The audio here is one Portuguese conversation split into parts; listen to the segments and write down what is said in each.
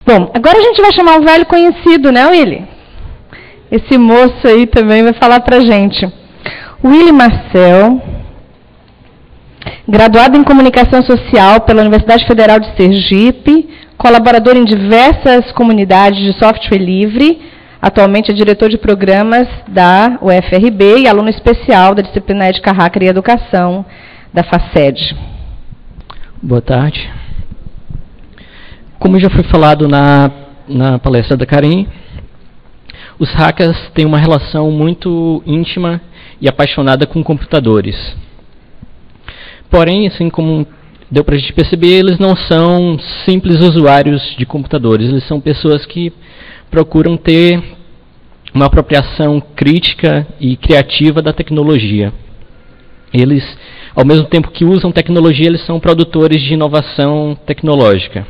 Bom, agora a gente vai chamar um velho conhecido, né, Willy? Esse moço aí também vai falar pra gente. Willy Marcel, graduado em Comunicação Social pela Universidade Federal de Sergipe, colaborador em diversas comunidades de software livre, atualmente é diretor de programas da UFRB e aluno especial da disciplina Ética, Hacker e Educação da FACED. Boa tarde. Como já foi falado na palestra da Karen, os hackers têm uma relação muito íntima e apaixonada com computadores. Porém, assim como deu para a gente perceber, eles não são simples usuários de computadores. Eles são pessoas que procuram ter uma apropriação crítica e criativa da tecnologia. Eles, ao mesmo tempo que usam tecnologia, eles são produtores de inovação tecnológica.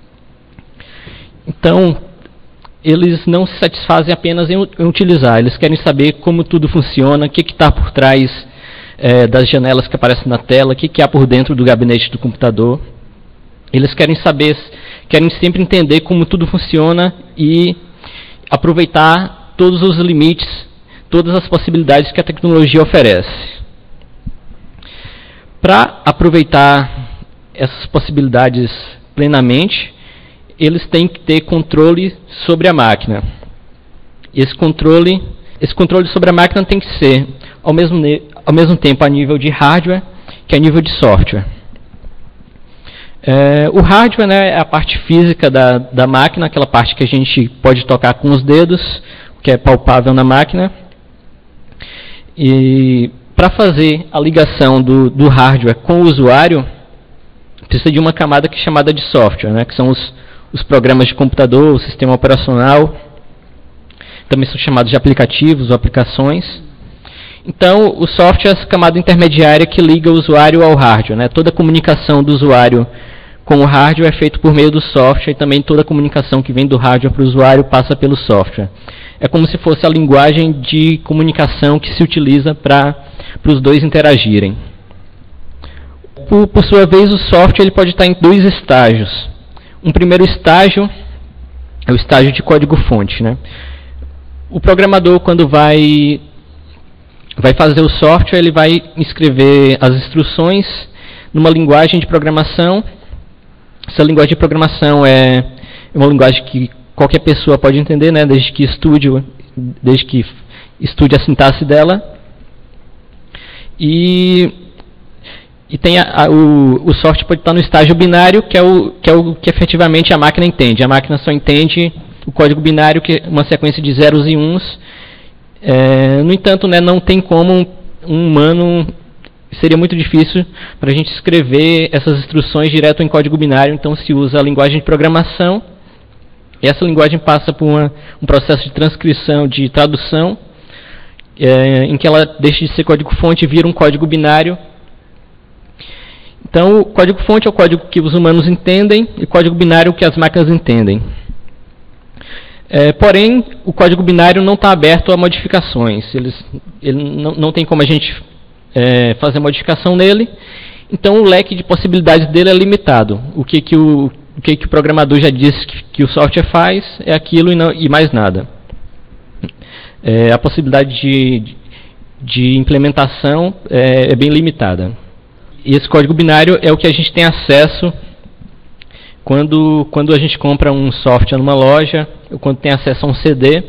Então, eles não se satisfazem apenas em utilizar, eles querem saber como tudo funciona, o que está por trás das janelas que aparecem na tela, o que há por dentro do gabinete do computador. Eles querem saber, querem sempre entender como tudo funciona e aproveitar todos os limites, todas as possibilidades que a tecnologia oferece. Para aproveitar essas possibilidades plenamente, eles têm que ter controle sobre a máquina. Esse controle sobre a máquina tem que ser, ao mesmo tempo, a nível de hardware que a nível de software. O hardware, né, é a parte física da máquina, aquela parte que a gente pode tocar com os dedos, que é palpável na máquina. E para fazer a ligação do hardware com o usuário, precisa de uma camada que é chamada de software, né, que são os programas de computador, o sistema operacional, também são chamados de aplicativos ou aplicações. Então, o software é essa camada intermediária que liga o usuário ao hardware, né? Toda a comunicação do usuário com o hardware é feita por meio do software e também toda a comunicação que vem do hardware para o usuário passa pelo software. É como se fosse a linguagem de comunicação que se utiliza para os dois interagirem. Por sua vez, o software ele pode estar em dois estágios. Um primeiro estágio é o estágio de código-fonte, né? O programador, quando vai fazer o software, ele vai escrever as instruções numa linguagem de programação. Essa linguagem de programação é uma linguagem que qualquer pessoa pode entender, né? Desde que estude a sintaxe dela. E tem o software pode estar no estágio binário, que é o que efetivamente a máquina entende. A máquina só entende o código binário, que é uma sequência de zeros e uns. No entanto, né, não tem como um humano, seria muito difícil para a gente escrever essas instruções direto em código binário, então se usa a linguagem de programação. E essa linguagem passa por um processo de transcrição, de tradução, em que ela deixa de ser código-fonte e vira um código binário. Então, o código-fonte é o código que os humanos entendem e o código binário é o que as máquinas entendem. Porém, o código binário não está aberto a modificações. Ele não tem como a gente fazer modificação nele. Então, o leque de possibilidades dele é limitado. O que o programador já disse que o software faz é aquilo e mais nada. A possibilidade de implementação é bem limitada. E esse código binário é o que a gente tem acesso quando a gente compra um software numa loja, ou quando tem acesso a um CD.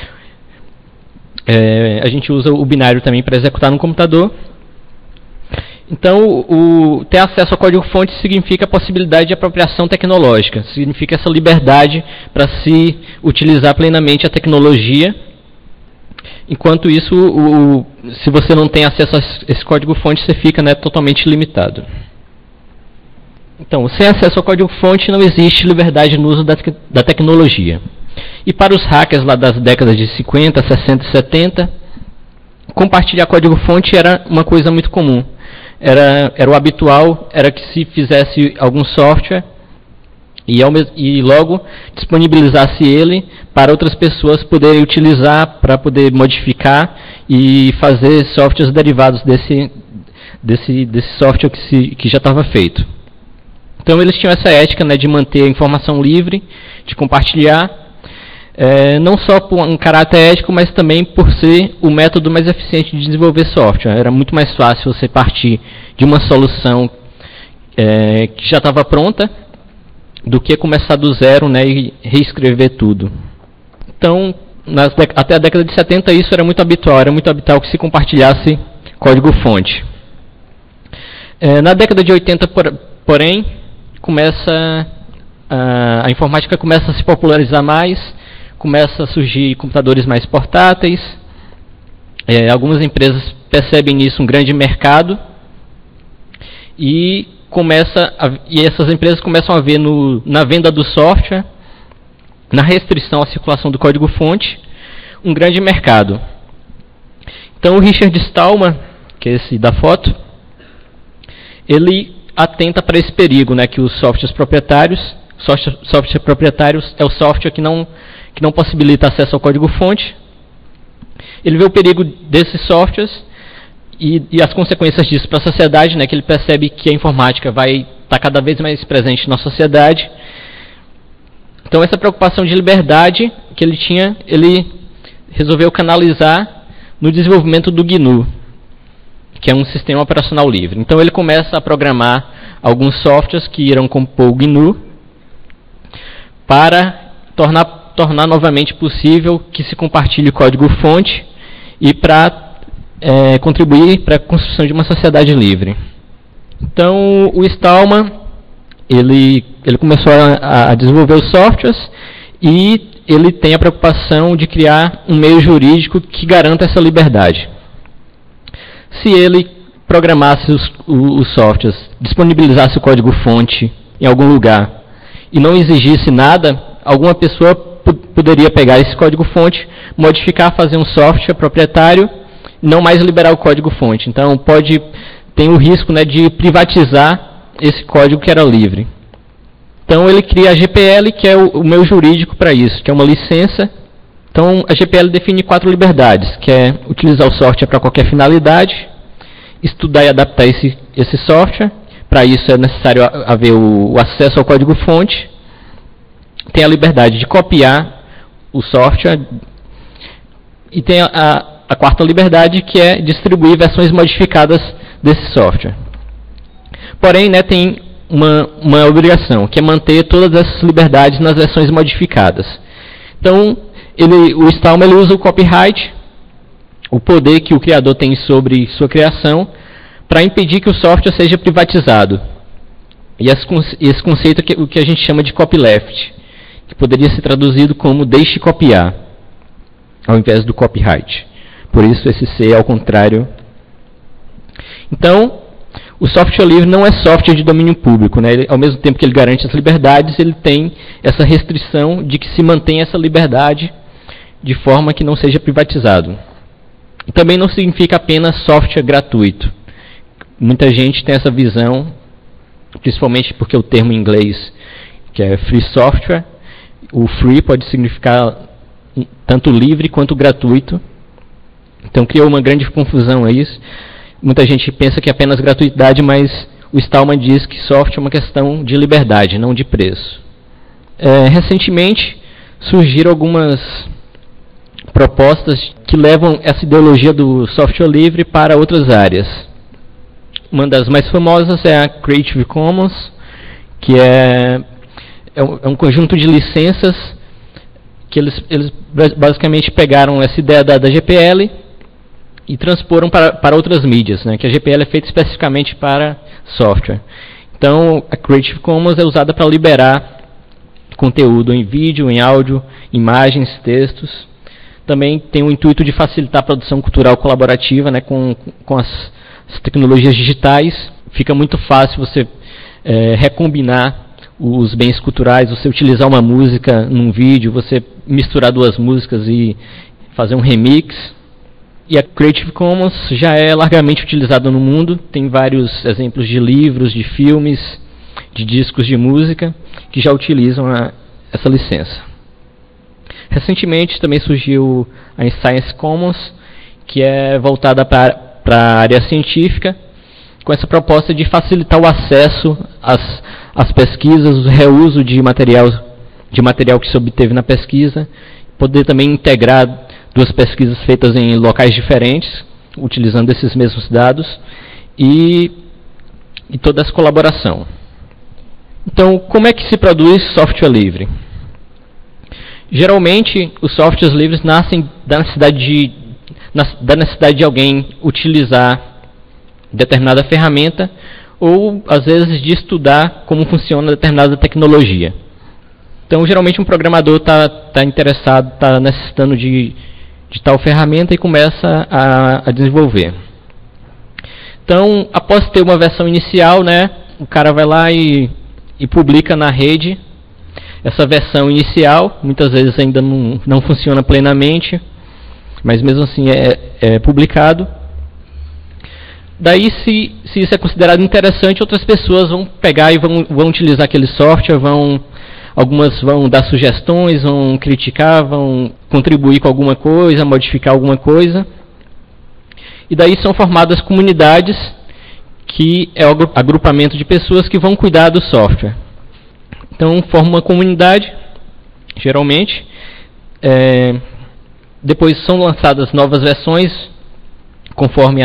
A gente usa o binário também para executar no computador. Então, ter acesso ao código-fonte significa a possibilidade de apropriação tecnológica, significa essa liberdade para se utilizar plenamente a tecnologia. Enquanto isso, se você não tem acesso a esse código-fonte, você fica, né, totalmente limitado. Então, sem acesso ao código-fonte, não existe liberdade no uso da tecnologia. E para os hackers lá das décadas de 50, 60 e 70, compartilhar código-fonte era uma coisa muito comum. Era o habitual, era que se fizesse algum software e logo disponibilizasse ele para outras pessoas poderem utilizar, para poder modificar e fazer softwares derivados desse software que já estava feito. Então eles tinham essa ética, né, de manter a informação livre, de compartilhar, não só por um caráter ético, mas também por ser o método mais eficiente de desenvolver software. Era muito mais fácil você partir de uma solução que já estava pronta do que começar do zero, né, e reescrever tudo. Então, até a década de 70 isso era muito habitual que se compartilhasse código-fonte. Na década de 80, porém, a informática começa a se popularizar mais, começa a surgir computadores mais portáteis, algumas empresas percebem nisso um grande mercado e essas empresas começam a ver na venda do software, na restrição à circulação do código-fonte, um grande mercado. Então o Richard Stallman, que é esse da foto, ele atenta para esse perigo, né, que os softwares proprietários é o software que não possibilita acesso ao código-fonte. Ele vê o perigo desses softwares e as consequências disso para a sociedade, né, que ele percebe que a informática vai estar cada vez mais presente na sociedade. Então essa preocupação de liberdade que ele tinha, ele resolveu canalizar no desenvolvimento do GNU, que é um sistema operacional livre. Então ele começa a programar alguns softwares que irão compor o GNU para tornar novamente possível que se compartilhe o código-fonte e para contribuir para a construção de uma sociedade livre. Então o Stallman ele começou a desenvolver os softwares e ele tem a preocupação de criar um meio jurídico que garanta essa liberdade. Se ele programasse os softwares, disponibilizasse o código-fonte em algum lugar e não exigisse nada, alguma pessoa poderia pegar esse código-fonte, modificar, fazer um software proprietário e não mais liberar o código-fonte. Então tem o risco, né, de privatizar esse código que era livre. Então ele cria a GPL, que é o meio jurídico para isso, que é uma licença. Então a GPL define 4 liberdades, que é utilizar o software para qualquer finalidade, estudar e adaptar esse software. Para isso é necessário haver o acesso ao código-fonte. Tem a liberdade de copiar o software. E tem a quarta liberdade, que é distribuir versões modificadas desse software. Porém, né, tem uma obrigação, que é manter todas essas liberdades nas versões modificadas. Então, o Stallman usa o copyright, o poder que o criador tem sobre sua criação, para impedir que o software seja privatizado. E esse conceito é o que a gente chama de copyleft, que poderia ser traduzido como deixe copiar, ao invés do copyright. Por isso esse C é ao contrário. Então, o software livre não é software de domínio público, né? Ao mesmo tempo que ele garante as liberdades, ele tem essa restrição de que se mantenha essa liberdade de forma que não seja privatizado. E também não significa apenas software gratuito. Muita gente tem essa visão, principalmente porque o termo em inglês, que é free software, o free pode significar tanto livre quanto gratuito. Então criou uma grande confusão a isso. Muita gente pensa que é apenas gratuidade, mas o Stallman diz que software é uma questão de liberdade, não de preço. Recentemente surgiram algumas propostas que levam essa ideologia do software livre para outras áreas. Uma das mais famosas é a Creative Commons, que é um conjunto de licenças que eles basicamente pegaram essa ideia da GPL e transporam para outras mídias, né, que a GPL é feita especificamente para software. Então, a Creative Commons é usada para liberar conteúdo em vídeo, em áudio, imagens, textos. Também tem o intuito de facilitar a produção cultural colaborativa, né, com as tecnologias digitais. Fica muito fácil você recombinar os bens culturais, você utilizar uma música num vídeo, você misturar 2 músicas e fazer um remix. E a Creative Commons já é largamente utilizada no mundo. Tem vários exemplos de livros, de filmes, de discos de música que já utilizam essa licença. Recentemente também surgiu a Science Commons, que é voltada para a área científica, com essa proposta de facilitar o acesso às pesquisas, o reuso de material que se obteve na pesquisa, poder também integrar duas pesquisas feitas em locais diferentes, utilizando esses mesmos dados, e toda essa colaboração. Então, como é que se produz software livre? Geralmente, os softwares livres nascem da necessidade de alguém utilizar determinada ferramenta ou, às vezes, de estudar como funciona determinada tecnologia. Então, geralmente, um programador está interessado, está necessitando de tal ferramenta e começa a desenvolver. Então, após ter uma versão inicial, né, o cara vai lá e publica na rede essa versão inicial. Muitas vezes ainda não funciona plenamente, mas mesmo assim é publicado. Daí, se isso é considerado interessante, outras pessoas vão pegar e vão utilizar aquele software, algumas vão dar sugestões, vão criticar, vão contribuir com alguma coisa, modificar alguma coisa. E daí são formadas comunidades, que é o agrupamento de pessoas que vão cuidar do software. Então, forma uma comunidade, geralmente. Depois são lançadas novas versões, conforme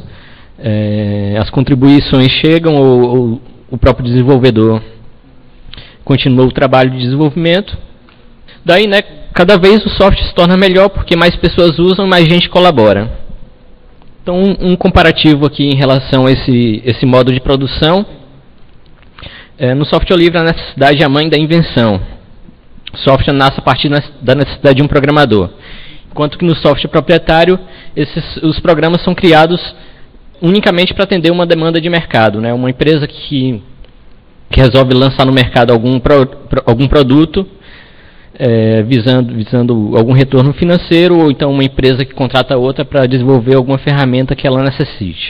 as contribuições chegam, ou o próprio desenvolvedor continua o trabalho de desenvolvimento. Daí, né, cada vez o software se torna melhor, porque mais pessoas usam, mais gente colabora. Então, um comparativo aqui em relação a esse modo de produção. No software livre, a necessidade é a mãe da invenção. O software nasce a partir da necessidade de um programador. Enquanto que no software proprietário, os programas são criados unicamente para atender uma demanda de mercado, né? Uma empresa que resolve lançar no mercado algum produto, visando algum retorno financeiro, ou então uma empresa que contrata outra para desenvolver alguma ferramenta que ela necessite.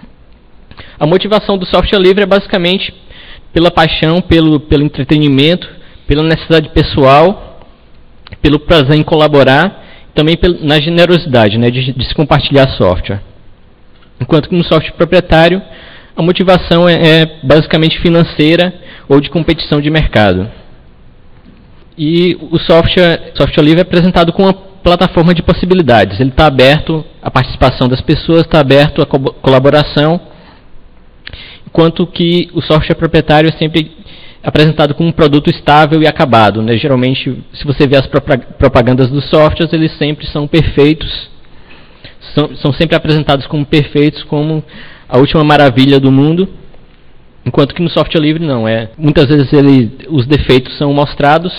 A motivação do software livre é basicamente pela paixão, pelo entretenimento, pela necessidade pessoal, pelo prazer em colaborar, também na generosidade, né, de se compartilhar software. Enquanto que no software proprietário, a motivação é basicamente financeira ou de competição de mercado. E o software livre é apresentado como uma plataforma de possibilidades. Ele está aberto à participação das pessoas, está aberto à colaboração, enquanto que o software proprietário é sempre apresentado como um produto estável e acabado, né? Geralmente, se você vê as propagandas dos softwares, eles sempre são perfeitos, são sempre apresentados como perfeitos, como a última maravilha do mundo, enquanto que no software livre não. Muitas vezes os defeitos são mostrados,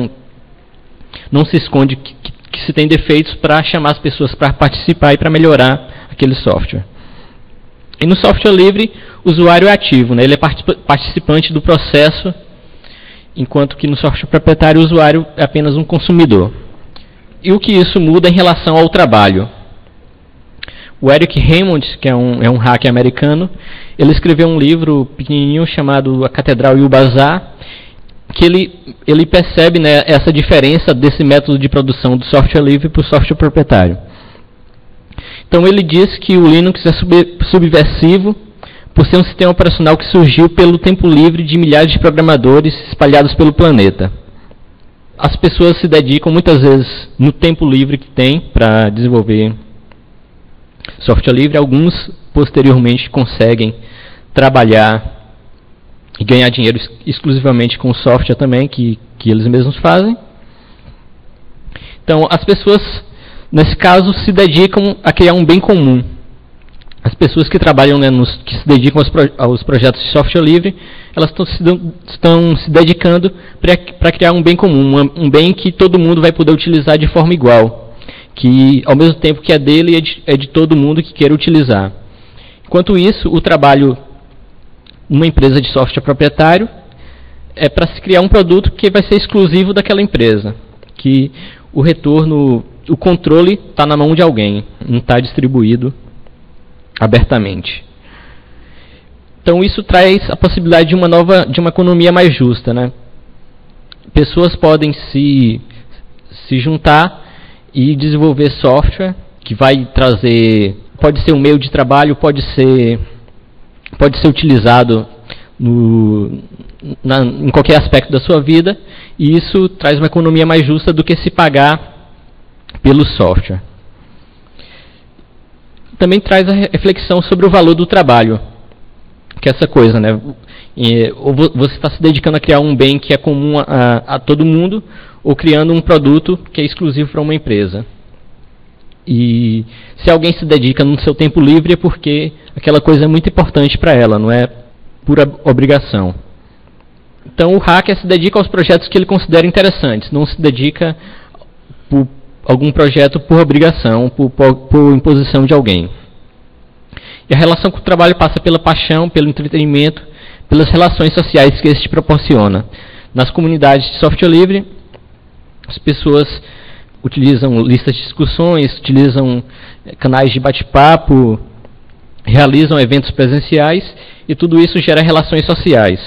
não se esconde que se tem defeitos para chamar as pessoas para participar e para melhorar aquele software. E no software livre, o usuário é ativo, né? Ele é participante do processo, enquanto que no software proprietário o usuário é apenas um consumidor. E o que isso muda em relação ao trabalho? O Eric Hammond, que é um hacker americano, ele escreveu um livro pequenininho chamado A Catedral e o Bazar, que ele percebe, né, essa diferença desse método de produção do software livre para o software proprietário. Então ele diz que o Linux é subversivo por ser um sistema operacional que surgiu pelo tempo livre de milhares de programadores espalhados pelo planeta. As pessoas se dedicam muitas vezes no tempo livre que tem para desenvolver software livre. Alguns posteriormente conseguem trabalhar e ganhar dinheiro exclusivamente com o software também que eles mesmos fazem. Então as pessoas, nesse caso, se dedicam a criar um bem comum. As pessoas que trabalham, né, que se dedicam aos projetos de software livre, elas estão se dedicando para criar um bem comum, um bem que todo mundo vai poder utilizar de forma igual, que ao mesmo tempo que é dele, é de todo mundo que queira utilizar. Enquanto isso, o trabalho numa empresa de software proprietário é para se criar um produto que vai ser exclusivo daquela empresa, que o retorno, o controle está na mão de alguém, não está distribuído abertamente. Então isso traz a possibilidade de uma economia mais justa, né? Pessoas podem se juntar e desenvolver software que vai trazer, pode ser um meio de trabalho, pode ser pode ser utilizado em qualquer aspecto da sua vida, e isso traz uma economia mais justa do que se pagar pelo software. Também traz a reflexão sobre o valor do trabalho, que é essa coisa, né? Ou você está se dedicando a criar um bem que é comum a todo mundo, ou criando um produto que é exclusivo para uma empresa. E se alguém se dedica no seu tempo livre é porque aquela coisa é muito importante para ela, não é pura obrigação. Então o hacker se dedica aos projetos que ele considera interessantes, não se dedica por algum projeto por obrigação, por imposição de alguém. E a relação com o trabalho passa pela paixão, pelo entretenimento, pelas relações sociais que este proporciona. Nas comunidades de software livre, as pessoas utilizam listas de discussões, utilizam canais de bate-papo, realizam eventos presenciais, e tudo isso gera relações sociais.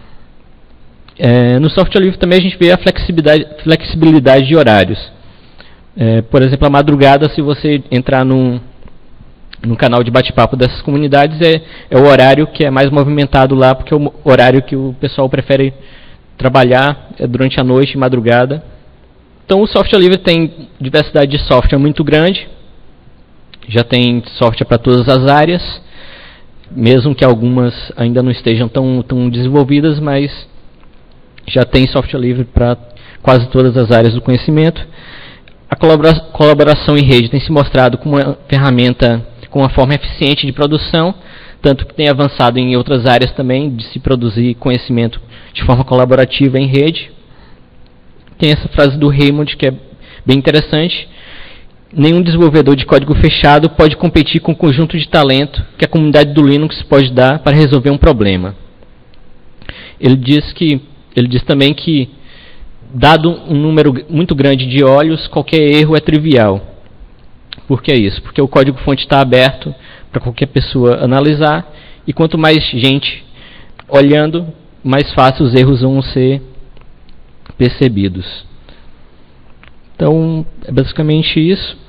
No software livre também a gente vê a flexibilidade de horários. Por exemplo, a madrugada, se você entrar num canal de bate-papo dessas comunidades, é o horário que é mais movimentado lá, porque é o horário que o pessoal prefere trabalhar durante a noite e madrugada. Então o software livre tem diversidade de software muito grande, já tem software para todas as áreas, mesmo que algumas ainda não estejam tão desenvolvidas, mas já tem software livre para quase todas as áreas do conhecimento. A colaboração em rede tem se mostrado como uma ferramenta com uma forma eficiente de produção, tanto que tem avançado em outras áreas também, de se produzir conhecimento de forma colaborativa em rede. Tem essa frase do Raymond que é bem interessante: nenhum desenvolvedor de código fechado pode competir com o conjunto de talento que a comunidade do Linux pode dar para resolver um problema. Ele diz também que, dado um número muito grande de olhos, qualquer erro é trivial. Por que isso? Porque o código-fonte está aberto para qualquer pessoa analisar, e quanto mais gente olhando, mais fácil os erros vão ser percebidos. Então, é basicamente isso.